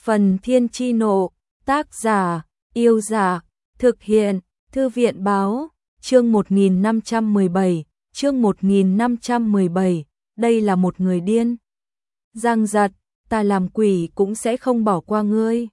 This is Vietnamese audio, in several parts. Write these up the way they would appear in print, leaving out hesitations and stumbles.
Phần Thiên Chi Nộ, tác giả, Yêu Dạ, thực hiện, Thư viện Báo, chương 1517, chương 1517, đây là một người điên. Giang Giật, ta làm quỷ cũng sẽ không bỏ qua ngươi.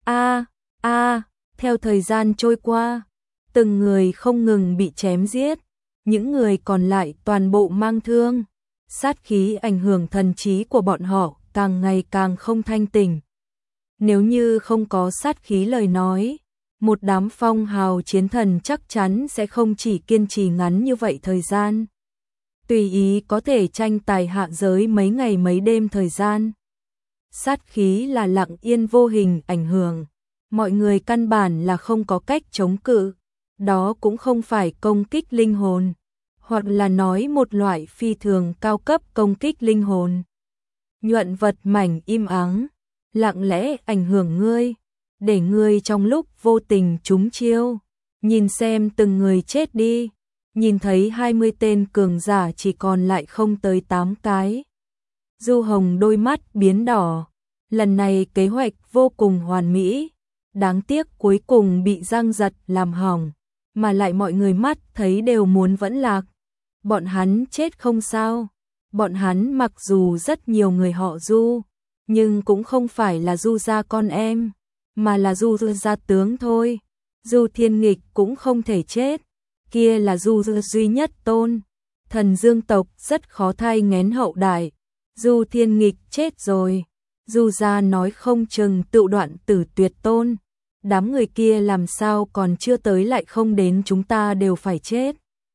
Theo thời gian trôi qua, từng người không ngừng bị chém giết, những người còn lại toàn bộ mang thương, sát khí ảnh hưởng thần trí của bọn họ càng ngày càng không thanh tỉnh. Nếu như không có sát khí lời nói, một đám phong hào chiến thần chắc chắn sẽ không chỉ kiên trì ngắn như vậy thời gian. Tùy ý có thể tranh tài hạ giới mấy ngày mấy đêm thời gian. Sát khí là lặng yên vô hình ảnh hưởng, mọi người căn bản là không có cách chống cự, đó cũng không phải công kích linh hồn, hoặc là nói một loại phi thường cao cấp công kích linh hồn. Nhuận vật mảnh im ắng, lặng lẽ ảnh hưởng ngươi, để ngươi trong lúc vô tình trúng chiêu, nhìn xem từng người chết đi, nhìn thấy 20 tên cường giả chỉ còn lại không tới 8 cái. Du Hồng đôi mắt biến đỏ, lần này kế hoạch vô cùng hoàn mỹ, đáng tiếc cuối cùng bị Giang Giật làm hỏng, mà lại mọi người mắt thấy đều muốn vẫn lạc. Bọn hắn chết không sao, bọn hắn mặc dù rất nhiều người họ Du, nhưng cũng không phải là Du gia con em, mà là Du gia tướng thôi. Du Thiên Nghịch cũng không thể chết, kia là Du duy nhất tôn, thần Dương tộc rất khó thay nghén hậu đại. Du Thiên Nghịch chết rồi, Du gia nói không chừng tự đoạn tử tuyệt tôn, đám người kia làm sao còn chưa tới lại không đến chúng ta đều phải chết.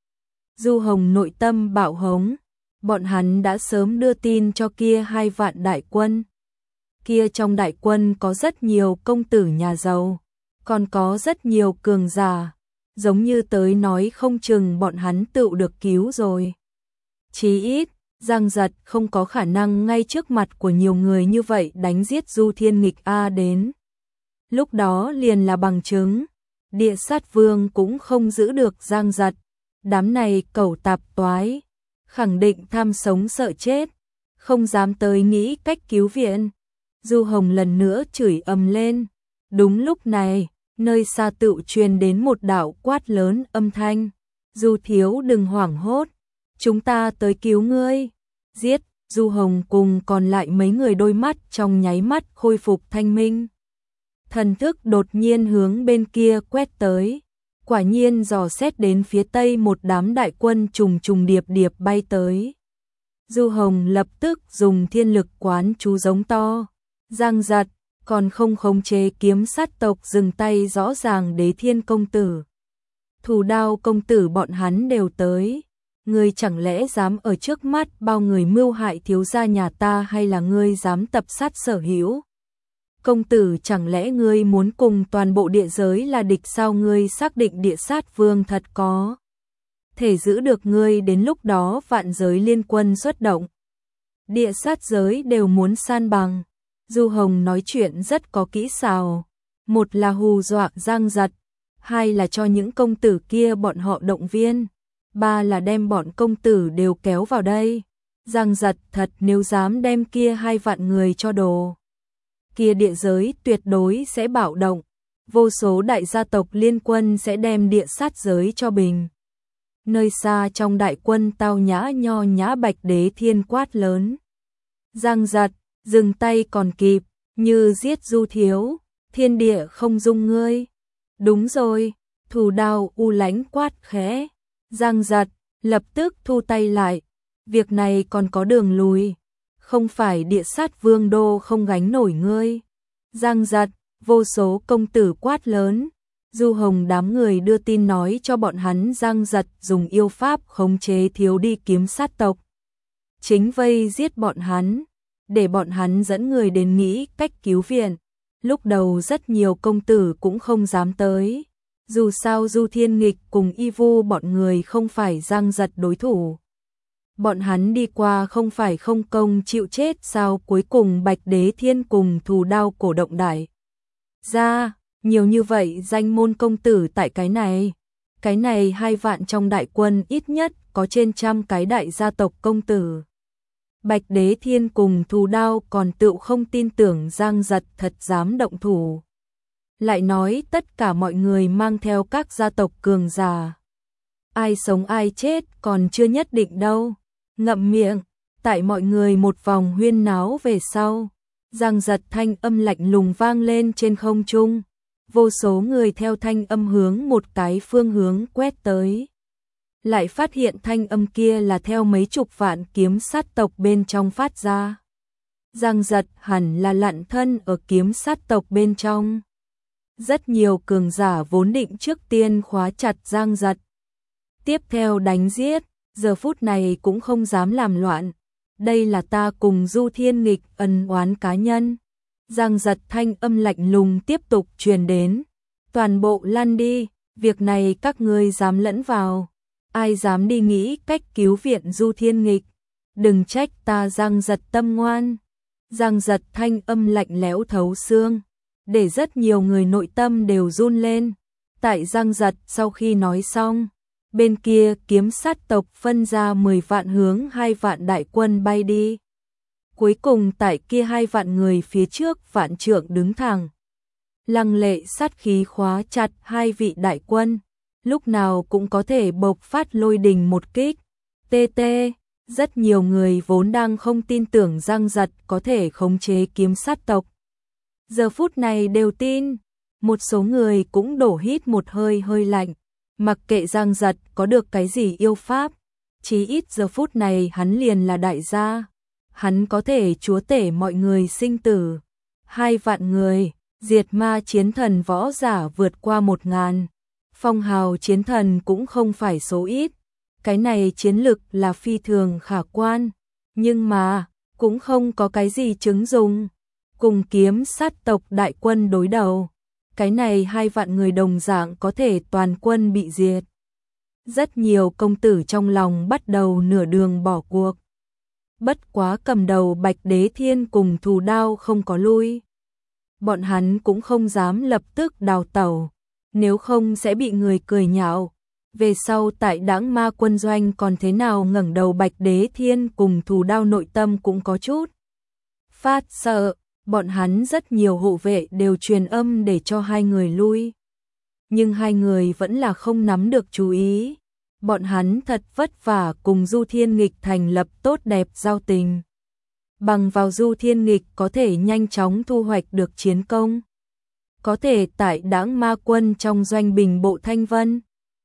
Du Hồng nội tâm bạo hống, bọn hắn đã sớm đưa tin cho kia 2 vạn đại quân. Kia trong đại quân có rất nhiều công tử nhà giàu, còn có rất nhiều cường giả, giống như tới nói không chừng bọn hắn tự được cứu rồi. Chí ít, Giang Giật không có khả năng ngay trước mặt của nhiều người như vậy đánh giết Du Thiên Nghịch đến. Lúc đó liền là bằng chứng, Địa Sát Vương cũng không giữ được Giang Giật, đám này cẩu tạp toái, khẳng định tham sống sợ chết, không dám tới nghĩ cách cứu viện. Du Hồng lần nữa chửi ầm lên. Đúng lúc này, nơi xa tựu truyền đến một đạo quát lớn âm thanh. Du thiếu đừng hoảng hốt, chúng ta tới cứu ngươi. Giết. Du Hồng cùng còn lại mấy người đôi mắt trong nháy mắt khôi phục thanh minh. Thần thức đột nhiên hướng bên kia quét tới. Quả nhiên dò xét đến phía tây một đám đại quân trùng trùng điệp điệp bay tới. Du Hồng lập tức dùng thiên lực quán chú giống to. Giang Giật còn không khống chế kiếm sát tộc dừng tay, rõ ràng Đế Thiên công tử, Thủ Đao công tử bọn hắn đều tới. Ngươi chẳng lẽ dám ở trước mắt bao người mưu hại thiếu gia nhà ta, hay là ngươi dám tập sát Sở Hữu công tử? Chẳng lẽ ngươi muốn cùng toàn bộ địa giới là địch sao? Ngươi xác định Địa Sát Vương thật có thể giữ được ngươi? Đến lúc đó vạn giới liên quân xuất động, địa sát giới đều muốn san bằng. Du Hồng nói chuyện rất có kỹ xảo, một là hù dọa Giang Giật, hai là cho những công tử kia bọn họ động viên, ba là đem bọn công tử đều kéo vào đây. Giang Giật thật nếu dám đem kia 2 vạn người cho đồ, kia địa giới tuyệt đối sẽ bạo động, vô số đại gia tộc liên quân sẽ đem địa sát giới cho bình. Nơi xa trong đại quân tao nhã nho nhã Bạch Đế Thiên quát lớn. Giang Giật, dừng tay còn kịp, như giết Du thiếu, thiên địa không dung ngươi. Đúng rồi, Thủ Đao u lãnh quát khẽ. Giang Giật lập tức thu tay lại, việc này còn có đường lùi, không phải Địa Sát Vương đô không gánh nổi ngươi. Giang Giật, vô số công tử quát lớn. Du Hồng đám người đưa tin nói cho bọn hắn Giang Giật dùng yêu pháp khống chế thiếu đi kiếm sát tộc, chính vây giết bọn hắn, để bọn hắn dẫn người đến nghĩ cách cứu viện. Lúc đầu rất nhiều công tử cũng không dám tới, dù sao Du Thiên Nghịch cùng Y Vu bọn người không phải Giang Giật đối thủ. Bọn hắn đi qua không phải không công chịu chết sao? Cuối cùng Bạch Đế Thiên cùng Thủ Đao cổ động đại ra, nhiều như vậy danh môn công tử tại cái này 2 vạn trong đại quân ít nhất có trên trăm cái đại gia tộc công tử. Bạch Đế Thiên cùng Thù Đao còn tựu không tin tưởng Giang Giật thật dám động thủ. Lại nói tất cả mọi người mang theo các gia tộc cường giả. Ai sống ai chết còn chưa nhất định đâu. Ngậm miệng, tại mọi người một vòng huyên náo về sau. Giang Giật thanh âm lạnh lùng vang lên trên không trung. Vô số người theo thanh âm hướng một cái phương hướng quét tới. Lại phát hiện thanh âm kia là theo mấy chục vạn kiếm sát tộc bên trong phát ra. Giang Giật hẳn là lặn thân ở kiếm sát tộc bên trong. Rất nhiều cường giả vốn định trước tiên khóa chặt Giang Giật. Tiếp theo đánh giết, giờ phút này cũng không dám làm loạn. Đây là ta cùng Du Thiên Nghịch ân oán cá nhân. Giang Giật thanh âm lạnh lùng tiếp tục truyền đến. Toàn bộ lăn đi, việc này các ngươi dám lẫn vào. Ai dám đi nghĩ cách cứu viện Du Thiên Nghịch. Đừng trách ta Giang Giật tâm ngoan. Giang Giật thanh âm lạnh lẽo thấu xương. Để rất nhiều người nội tâm đều run lên. Tại Giang Giật sau khi nói xong. Bên kia kiếm sát tộc phân ra 10 vạn hướng 2 vạn đại quân bay đi. Cuối cùng tại kia 2 vạn người phía trước vạn trượng đứng thẳng. Lăng lệ sát khí khóa chặt 2 vị đại quân. Lúc nào cũng có thể bộc phát lôi đình một kích. TT, rất nhiều người vốn đang không tin tưởng Giang Giật có thể khống chế kiếm sát tộc. Giờ phút này đều tin. Một số người cũng đổ hít một hơi hơi lạnh. Mặc kệ Giang Giật có được cái gì yêu pháp, chí ít giờ phút này hắn liền là đại gia. Hắn có thể chúa tể mọi người sinh tử. 2 vạn người, diệt ma chiến thần võ giả vượt qua 1000. Phong hào chiến thần cũng không phải số ít. Cái này chiến lực là phi thường khả quan. Nhưng mà, cũng không có cái gì chứng dùng. Cùng kiếm sát tộc đại quân đối đầu. Cái này 2 vạn người đồng dạng có thể toàn quân bị diệt. Rất nhiều công tử trong lòng bắt đầu nửa đường bỏ cuộc. Bất quá cầm đầu Bạch Đế Thiên cùng Thù Đao không có lui. Bọn hắn cũng không dám lập tức đào tẩu. Nếu không sẽ bị người cười nhạo. Về sau tại Đãng Ma quân doanh còn thế nào ngẩng đầu Bạch Đế Thiên cùng Thù Đao nội tâm cũng có chút phát sợ. Bọn hắn rất nhiều hộ vệ đều truyền âm để cho 2 người lui. Nhưng 2 người vẫn là không nắm được chú ý. Bọn hắn thật vất vả cùng Du Thiên Nghịch thành lập tốt đẹp giao tình. Bằng vào Du Thiên Nghịch có thể nhanh chóng thu hoạch được chiến công. Có thể tại Đãng Ma quân trong doanh bình bộ Thanh Vân.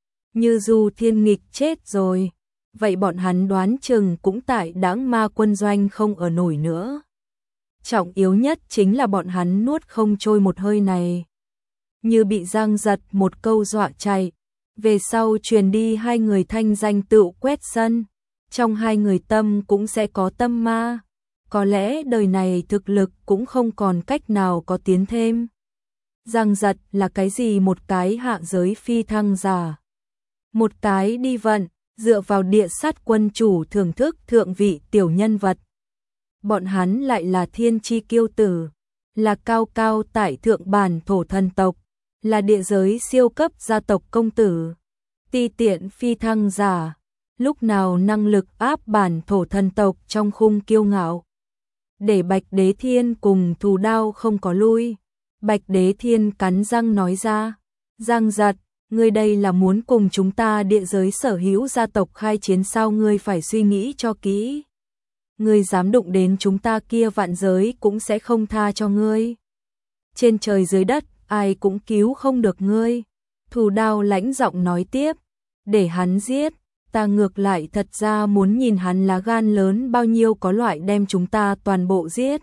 Như Du Thiên Nghịch chết rồi, vậy bọn hắn đoán chừng cũng tại Đãng Ma quân doanh không ở nổi nữa. Trọng yếu nhất chính là bọn hắn nuốt không trôi một hơi này. Như bị Giang Giật một câu dọa chạy. Về sau truyền đi 2 người thanh danh tựu quét sân. Trong 2 người tâm cũng sẽ có tâm ma. Có lẽ đời này thực lực cũng không còn cách nào có tiến thêm. Giang Giật là cái gì? Một cái hạ giới phi thăng giả. Một cái đi vận, dựa vào địa sát quân chủ thưởng thức thượng vị tiểu nhân vật. Bọn hắn lại là thiên chi kiêu tử, là cao cao tại thượng bản thổ thần tộc, là địa giới siêu cấp gia tộc công tử. Ti tiện phi thăng giả, lúc nào năng lực áp bản thổ thần tộc trong khung kiêu ngạo. Để Bạch Đế Thiên cùng Thù Đao không có lui. Bạch Đế Thiên cắn răng nói ra, Giang Giật, ngươi đây là muốn cùng chúng ta địa giới sở hữu gia tộc khai chiến sao? Ngươi phải suy nghĩ cho kỹ. Ngươi dám đụng đến chúng ta kia vạn giới cũng sẽ không tha cho ngươi. Trên trời dưới đất, ai cũng cứu không được ngươi. Thù Đao lãnh giọng nói tiếp, để hắn giết, ta ngược lại thật ra muốn nhìn hắn lá gan lớn bao nhiêu có loại đem chúng ta toàn bộ giết.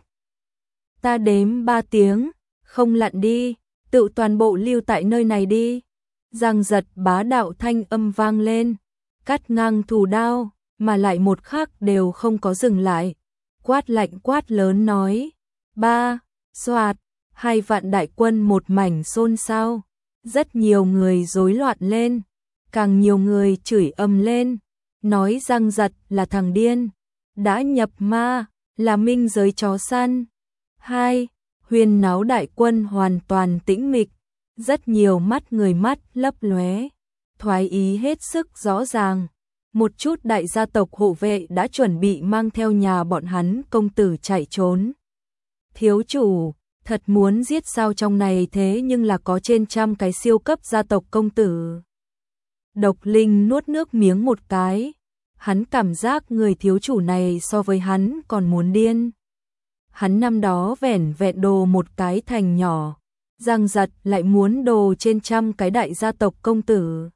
Ta đếm 3 tiếng, không lặn đi, tự toàn bộ lưu tại nơi này đi. Giang Giật bá đạo thanh âm vang lên, cắt ngang Thù Đao, mà lại một khắc đều không có dừng lại. Quát lạnh quát lớn nói, 3, xoạt, 2 vạn đại quân một mảnh xôn xao. Rất nhiều người rối loạn lên, càng nhiều người chửi ầm lên, nói Giang Giật là thằng điên, đã nhập ma, là minh giới chó săn. 2. Huyên náo đại quân hoàn toàn tĩnh mịch, rất nhiều mắt người mắt lấp lóe, thoái ý hết sức rõ ràng. Một chút đại gia tộc hộ vệ đã chuẩn bị mang theo nhà bọn hắn công tử chạy trốn. Thiếu chủ, thật muốn giết sao, trong này thế nhưng là có trên trăm cái siêu cấp gia tộc công tử. Độc Linh nuốt nước miếng một cái, hắn cảm giác người thiếu chủ này so với hắn còn muốn điên. Hắn năm đó vẻn vẹn đồ một cái thành nhỏ, Giang Giật lại muốn đồ trên trăm cái đại gia tộc công tử.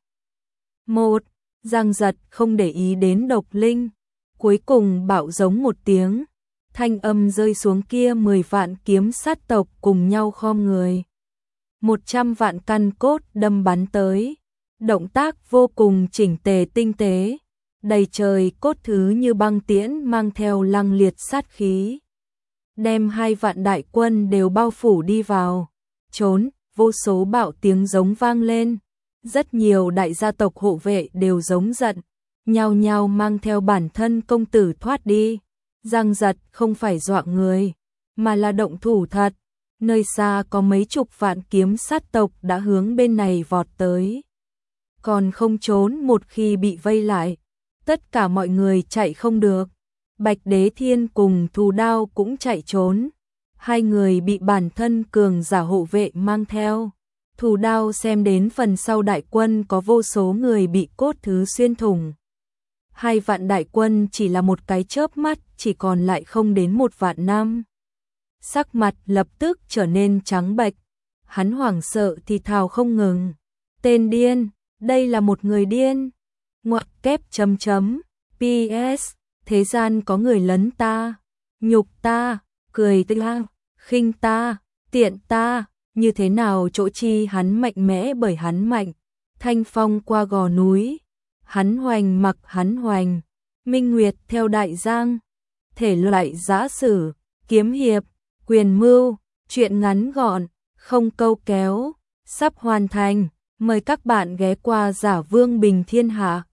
Giang Giật không để ý đến Độc Linh, cuối cùng bạo giống một tiếng, thanh âm rơi xuống, kia 10 vạn kiếm sát tộc cùng nhau khom người. 100 vạn căn cốt đâm bắn tới, động tác vô cùng chỉnh tề tinh tế, đầy trời cốt thứ như băng tiễn mang theo lăng liệt sát khí. Đem 2 vạn đại quân đều bao phủ đi vào, trốn, vô số bạo tiếng giống vang lên. Rất nhiều đại gia tộc hộ vệ đều giống giận, nhao nhao mang theo bản thân công tử thoát đi. Giang Giật không phải dọa người, mà là động thủ thật. Nơi xa có mấy chục vạn kiếm sát tộc đã hướng bên này vọt tới. Còn không trốn, một khi bị vây lại, tất cả mọi người chạy không được. Bạch Đế Thiên cùng Thù Đao cũng chạy trốn. Hai người bị bản thân cường giả hộ vệ mang theo. Thù Đao xem đến phần sau đại quân có vô số người bị cốt thứ xuyên thủng. 2 vạn đại quân chỉ là một cái chớp mắt, chỉ còn lại không đến 1 vạn năm. Sắc mặt lập tức trở nên trắng bệch, hắn hoảng sợ thì thào không ngừng. Tên điên, đây là một người điên. Ngoặc kép chấm chấm, PS, thế gian có người lấn ta, nhục ta, cười ta, khinh ta, tiện ta, như thế nào chỗ chi hắn mạnh mẽ bởi hắn mạnh. Thanh phong qua gò núi, hắn hoành mặc hắn hoành. Minh Nguyệt theo đại giang, thể loại giã sử, kiếm hiệp, quyền mưu, truyện ngắn gọn, không câu kéo, sắp hoàn thành. Mời các bạn ghé qua Giả Vương Bình Thiên Hạ.